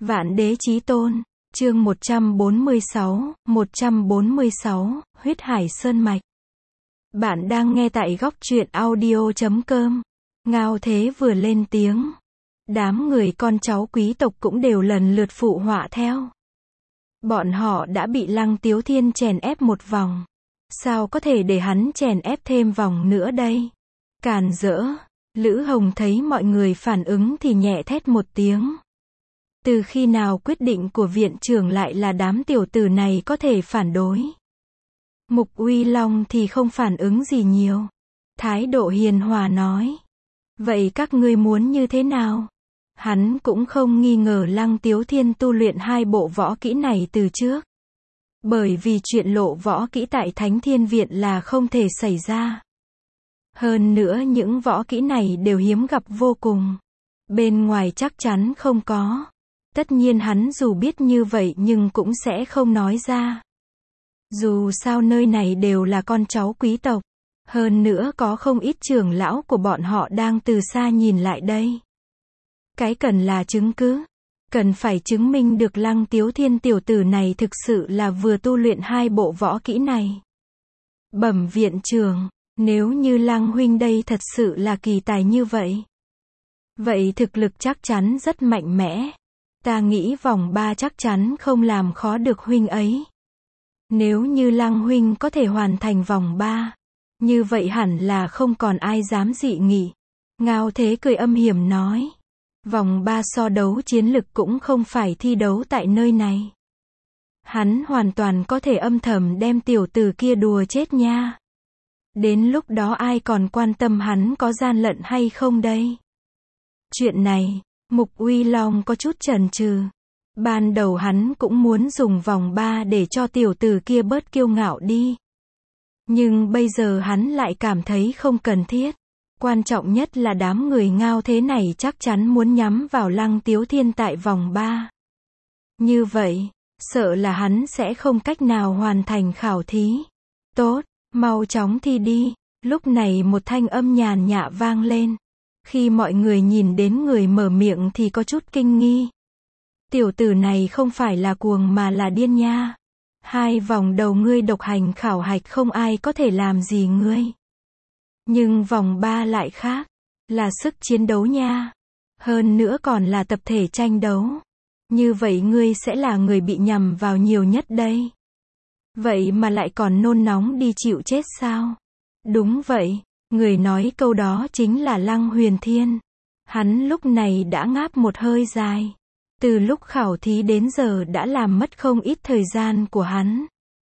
Vạn Đế Chí Tôn, chương 146, Huyết Hải Sơn Mạch. Bạn đang nghe tại góc truyện audio.com. Ngao Thế vừa lên tiếng, đám người con cháu quý tộc cũng đều lần lượt phụ họa theo. Bọn họ đã bị Lăng Tiếu Thiên chèn ép một vòng, sao có thể để hắn chèn ép thêm vòng nữa đây? Càn rỡ. Lữ Hồng thấy mọi người phản ứng thì nhẹ thét một tiếng. Từ khi nào quyết định của viện trưởng lại là đám tiểu tử này có thể phản đối? Mục Uy Long thì không phản ứng gì nhiều. Thái độ hiền hòa nói. Vậy các ngươi muốn như thế nào? Hắn cũng không nghi ngờ Lăng Tiếu Thiên tu luyện hai bộ võ kỹ này từ trước. Bởi vì chuyện lộ võ kỹ tại Thánh Thiên Viện là không thể xảy ra. Hơn nữa những võ kỹ này đều hiếm gặp vô cùng. Bên ngoài chắc chắn không có. Tất nhiên hắn dù biết như vậy nhưng cũng sẽ không nói ra. Dù sao nơi này đều là con cháu quý tộc. Hơn nữa có không ít trưởng lão của bọn họ đang từ xa nhìn lại đây. Cái cần là chứng cứ. Cần phải chứng minh được Lăng Tiếu Thiên tiểu tử này thực sự là vừa tu luyện hai bộ võ kỹ này. Bẩm viện trưởng, nếu như Lăng huynh đây thật sự là kỳ tài như vậy. Vậy thực lực chắc chắn rất mạnh mẽ. Ta nghĩ vòng 3 chắc chắn không làm khó được huynh ấy. Nếu như Lăng huynh có thể hoàn thành vòng 3, như vậy hẳn là không còn ai dám dị nghị. Ngao Thế cười âm hiểm nói. Vòng 3 so đấu chiến lực cũng không phải thi đấu tại nơi này. Hắn hoàn toàn có thể âm thầm đem tiểu tử kia đùa chết nha. Đến lúc đó ai còn quan tâm hắn có gian lận hay không đây? Chuyện này, Mục Uy Long có chút chần chừ. Ban đầu hắn cũng muốn dùng vòng 3 để cho tiểu tử kia bớt kiêu ngạo đi. Nhưng bây giờ hắn lại cảm thấy không cần thiết. Quan trọng nhất là đám người Ngao Thế này chắc chắn muốn nhắm vào Lăng Tiếu Thiên tại vòng 3. Như vậy, sợ là hắn sẽ không cách nào hoàn thành khảo thí. Tốt, mau chóng thi đi. Lúc này một thanh âm nhàn nhã vang lên. Khi mọi người nhìn đến người mở miệng thì có chút kinh nghi. Tiểu tử này không phải là cuồng mà là điên nha. 2 vòng đầu ngươi độc hành khảo hạch không ai có thể làm gì ngươi. Nhưng vòng 3 lại khác. Là sức chiến đấu nha. Hơn nữa còn là tập thể tranh đấu. Như vậy ngươi sẽ là người bị nhằm vào nhiều nhất đây. Vậy mà lại còn nôn nóng đi chịu chết sao? Đúng vậy. Người nói câu đó chính là Lăng Huyền Thiên. Hắn lúc này đã ngáp một hơi dài. Từ lúc khảo thí đến giờ đã làm mất không ít thời gian của hắn.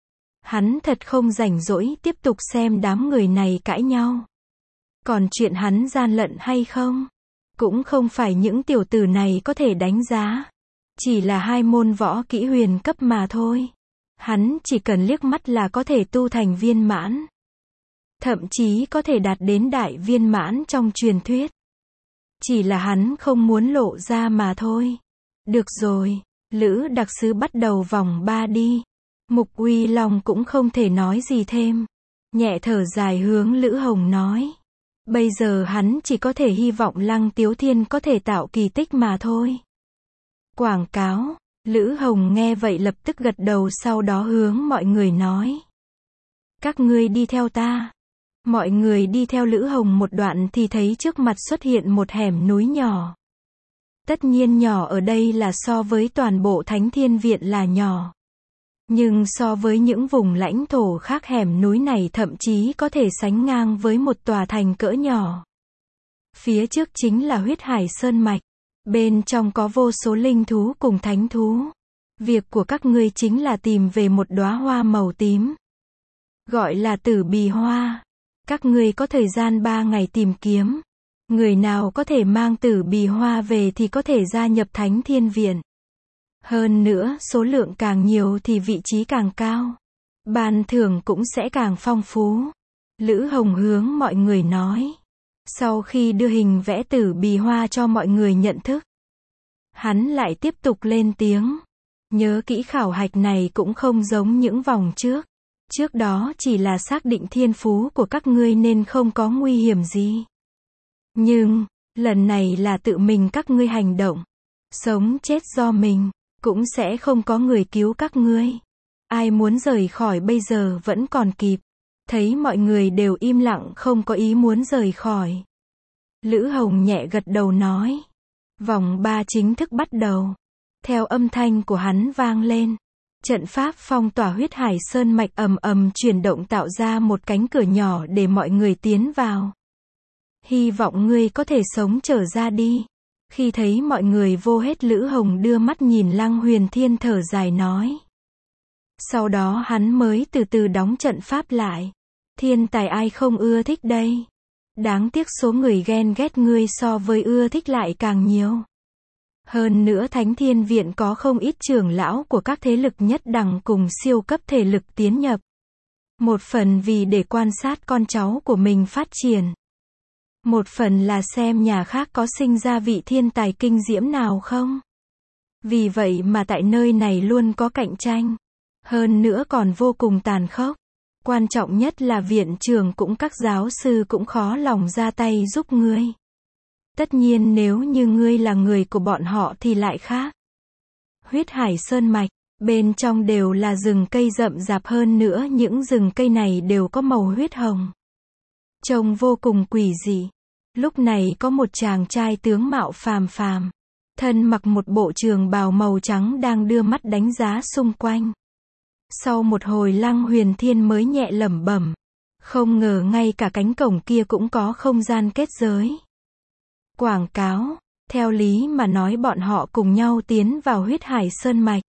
Hắn thật không rảnh rỗi tiếp tục xem đám người này cãi nhau. Còn chuyện hắn gian lận hay không? Cũng không phải những tiểu tử này có thể đánh giá. Chỉ là 2 môn võ kỹ huyền cấp mà thôi. Hắn chỉ cần liếc mắt là có thể tu thành viên mãn. Thậm chí có thể đạt đến đại viên mãn trong truyền thuyết. Chỉ là hắn không muốn lộ ra mà thôi. Được rồi, Lữ đặc sứ bắt đầu vòng 3 đi. Mục Uy Long cũng không thể nói gì thêm. Nhẹ thở dài hướng Lữ Hồng nói. Bây giờ hắn chỉ có thể hy vọng Lăng Tiếu Thiên có thể tạo kỳ tích mà thôi. Quảng cáo. Lữ Hồng nghe vậy lập tức gật đầu sau đó hướng mọi người nói. Các ngươi đi theo ta. Mọi người đi theo Lữ Hồng một đoạn thì thấy trước mặt xuất hiện một hẻm núi nhỏ. Tất nhiên nhỏ ở đây là so với toàn bộ Thánh Thiên Viện là nhỏ. Nhưng so với những vùng lãnh thổ khác hẻm núi này thậm chí có thể sánh ngang với một tòa thành cỡ nhỏ. Phía trước chính là Huyết Hải Sơn Mạch. Bên trong có vô số linh thú cùng thánh thú. Việc của các ngươi chính là tìm về một đóa hoa màu tím. Gọi là Tử Bì Hoa. Các ngươi có thời gian 3 ngày tìm kiếm. Người nào có thể mang Tử Bì Hoa về thì có thể gia nhập Thánh Thiên Viện. Hơn nữa, số lượng càng nhiều thì vị trí càng cao. Ban thưởng cũng sẽ càng phong phú. Lữ Hồng hướng mọi người nói. Sau khi đưa hình vẽ Tử Bì Hoa cho mọi người nhận thức, hắn lại tiếp tục lên tiếng. Nhớ kỹ khảo hạch này cũng không giống những vòng trước. Trước đó chỉ là xác định thiên phú của các ngươi nên không có nguy hiểm gì. Nhưng, lần này là tự mình các ngươi hành động. Sống chết do mình, cũng sẽ không có người cứu các ngươi. Ai muốn rời khỏi bây giờ vẫn còn kịp. Thấy mọi người đều im lặng không có ý muốn rời khỏi. Lữ Hồng nhẹ gật đầu nói. Vòng 3 chính thức bắt đầu. Theo âm thanh của hắn vang lên, trận pháp phong tỏa huyết hải sơn mạch ầm ầm chuyển động tạo ra một cánh cửa nhỏ để mọi người tiến vào. Hy vọng ngươi có thể sống trở ra đi. Khi thấy mọi người vô hết, Lữ Hồng đưa mắt nhìn Lăng Huyền Thiên thở dài nói. Sau đó hắn mới từ từ đóng trận pháp lại. Thiên tài ai không ưa thích đây? Đáng tiếc số người ghen ghét ngươi so với ưa thích lại càng nhiều. Hơn nữa Thánh Thiên Viện có không ít trưởng lão của các thế lực nhất đẳng cùng siêu cấp thể lực tiến nhập. Một phần vì để quan sát con cháu của mình phát triển. Một phần là xem nhà khác có sinh ra vị thiên tài kinh diễm nào không. Vì vậy mà tại nơi này luôn có cạnh tranh. Hơn nữa còn vô cùng tàn khốc. Quan trọng nhất là viện trưởng cũng các giáo sư cũng khó lòng ra tay giúp ngươi. Tất nhiên nếu như ngươi là người của bọn họ thì lại khác. Huyết Hải Sơn Mạch, bên trong đều là rừng cây rậm rạp, hơn nữa những rừng cây này đều có màu huyết hồng. Trông vô cùng quỷ dị. Lúc này có một chàng trai tướng mạo phàm phàm, thân mặc một bộ trường bào màu trắng đang đưa mắt đánh giá xung quanh. Sau một hồi Lăng Huyền Thiên mới nhẹ lẩm bẩm. Không ngờ ngay cả cánh cổng kia cũng có không gian kết giới. Quảng cáo, theo lý mà nói bọn họ cùng nhau tiến vào huyết hải sơn mạch.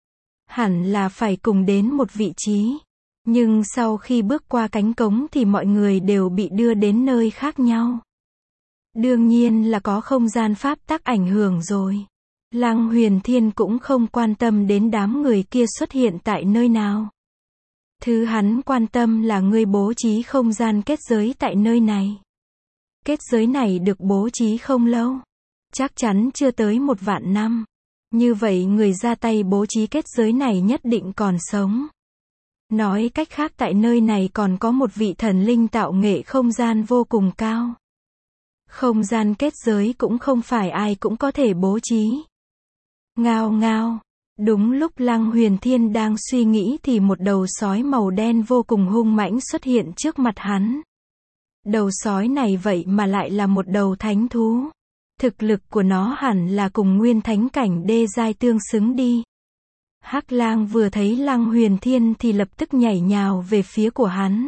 Hẳn là phải cùng đến một vị trí. Nhưng sau khi bước qua cánh cống thì mọi người đều bị đưa đến nơi khác nhau. Đương nhiên là có không gian pháp tắc ảnh hưởng rồi. Lăng Huyền Thiên cũng không quan tâm đến đám người kia xuất hiện tại nơi nào. Thứ hắn quan tâm là người bố trí không gian kết giới tại nơi này. Kết giới này được bố trí không lâu. Chắc chắn chưa tới 1 vạn năm. Như vậy người ra tay bố trí kết giới này nhất định còn sống. Nói cách khác tại nơi này còn có một vị thần linh tạo nghệ không gian vô cùng cao. Không gian kết giới cũng không phải ai cũng có thể bố trí. Ngao ngao. Đúng lúc Lăng Huyền Thiên đang suy nghĩ thì một đầu sói màu đen vô cùng hung mãnh xuất hiện trước mặt hắn. Đầu sói này vậy mà lại là một đầu thánh thú. Thực lực của nó hẳn là cùng nguyên thánh cảnh đê giai tương xứng đi. Hắc Lang vừa thấy Lăng Huyền Thiên thì lập tức nhảy nhào về phía của hắn.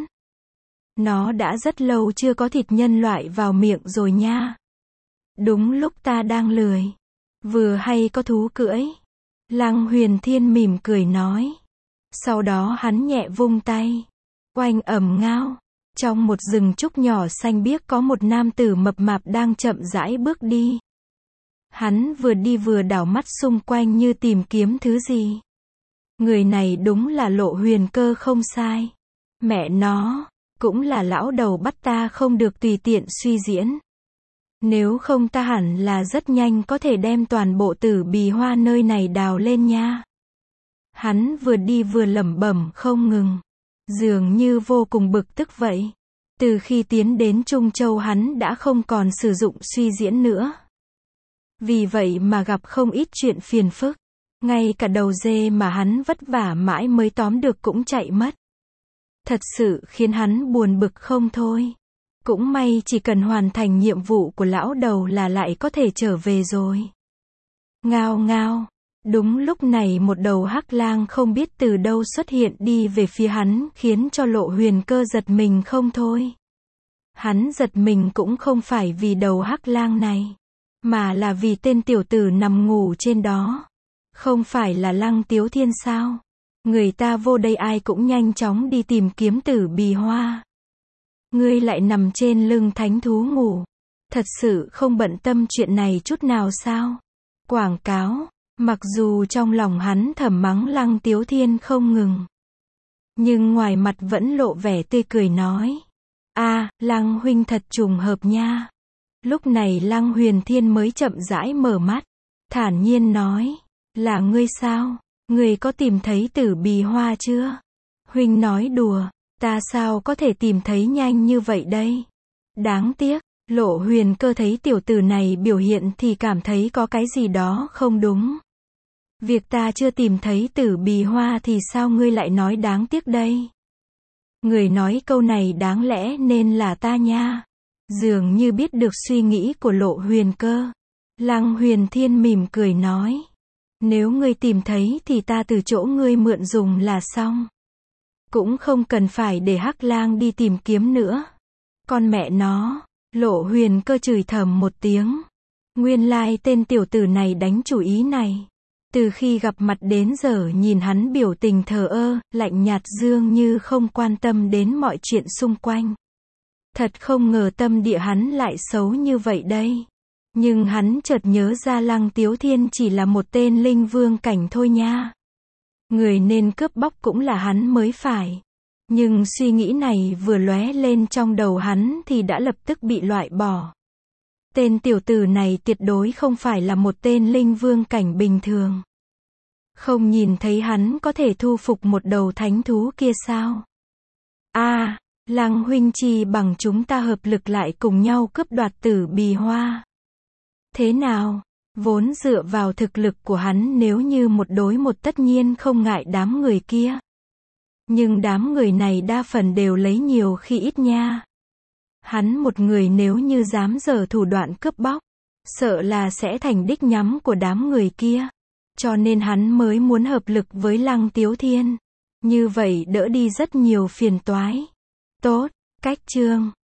Nó đã rất lâu chưa có thịt nhân loại vào miệng rồi nha. Đúng lúc ta đang lười. Vừa hay có thú cưỡi. Lăng Huyền Thiên mỉm cười nói. Sau đó hắn nhẹ vung tay. Oanh ầm ngao. Trong một rừng trúc nhỏ xanh biếc có một nam tử mập mạp đang chậm rãi bước đi. Hắn vừa đi vừa đảo mắt xung quanh như tìm kiếm thứ gì. Người này đúng là Lộ Huyền Cơ không sai. Mẹ nó, cũng là lão đầu bắt ta không được tùy tiện suy diễn. Nếu không ta hẳn là rất nhanh có thể đem toàn bộ Tử Bì Hoa nơi này đào lên nha. Hắn vừa đi vừa lẩm bẩm không ngừng. Dường như vô cùng bực tức vậy. Từ khi tiến đến Trung Châu hắn đã không còn sử dụng suy diễn nữa. Vì vậy mà gặp không ít chuyện phiền phức. Ngay cả đầu dê mà hắn vất vả mãi mới tóm được cũng chạy mất. Thật sự khiến hắn buồn bực không thôi. Cũng may chỉ cần hoàn thành nhiệm vụ của lão đầu là lại có thể trở về rồi. Ngao ngao. Đúng lúc này một đầu hắc lang không biết từ đâu xuất hiện đi về phía hắn khiến cho Lộ Huyền Cơ giật mình không thôi. Hắn giật mình cũng không phải vì đầu hắc lang này. Mà là vì tên tiểu tử nằm ngủ trên đó. Không phải là Lăng Tiếu Thiên sao? Người ta vô đây ai cũng nhanh chóng đi tìm kiếm Tử Bì Hoa. Ngươi lại nằm trên lưng thánh thú ngủ. Thật sự không bận tâm chuyện này chút nào sao? Quảng cáo. Mặc dù trong lòng hắn thầm mắng Lăng Tiếu Thiên không ngừng. Nhưng ngoài mặt vẫn lộ vẻ tươi cười nói. Lăng huynh thật trùng hợp nha. Lúc này Lăng Huyền Thiên mới chậm rãi mở mắt. Thản nhiên nói. Là ngươi sao? Ngươi có tìm thấy Tử Bì Hoa chưa? Huynh nói đùa. Ta sao có thể tìm thấy nhanh như vậy đây? Đáng tiếc. Lộ Huyền Cơ thấy tiểu tử này biểu hiện thì cảm thấy có cái gì đó không đúng. Việc ta chưa tìm thấy Tử Bì Hoa thì sao ngươi lại nói đáng tiếc đây? Người nói câu này đáng lẽ nên là ta nha. Dường như biết được suy nghĩ của Lộ Huyền Cơ. Lăng Huyền Thiên mỉm cười nói. Nếu ngươi tìm thấy thì ta từ chỗ ngươi mượn dùng là xong. Cũng không cần phải để Hắc Lang đi tìm kiếm nữa. Con mẹ nó, Lộ Huyền Cơ chửi thầm một tiếng. Nguyên lai tên tiểu tử này đánh chủ ý này. Từ khi gặp mặt đến giờ nhìn hắn biểu tình thờ ơ, lạnh nhạt dường như không quan tâm đến mọi chuyện xung quanh. Thật không ngờ tâm địa hắn lại xấu như vậy đây. Nhưng hắn chợt nhớ ra Lăng Tiếu Thiên chỉ là một tên linh vương cảnh thôi nha. Người nên cướp bóc cũng là hắn mới phải. Nhưng suy nghĩ này vừa lóe lên trong đầu hắn thì đã lập tức bị loại bỏ. Tên tiểu tử này tuyệt đối không phải là một tên linh vương cảnh bình thường. Không nhìn thấy hắn có thể thu phục một đầu thánh thú kia sao? Lăng huynh chi bằng chúng ta hợp lực lại cùng nhau cướp đoạt Tử Bì Hoa. Thế nào? Vốn dựa vào thực lực của hắn nếu như một đối một tất nhiên không ngại đám người kia. Nhưng đám người này đa phần đều lấy nhiều khi ít nha. Hắn một người nếu như dám giở thủ đoạn cướp bóc, sợ là sẽ thành đích nhắm của đám người kia. Cho nên hắn mới muốn hợp lực với Lăng Tiếu Thiên. Như vậy đỡ đi rất nhiều phiền toái. Tốt, cách chương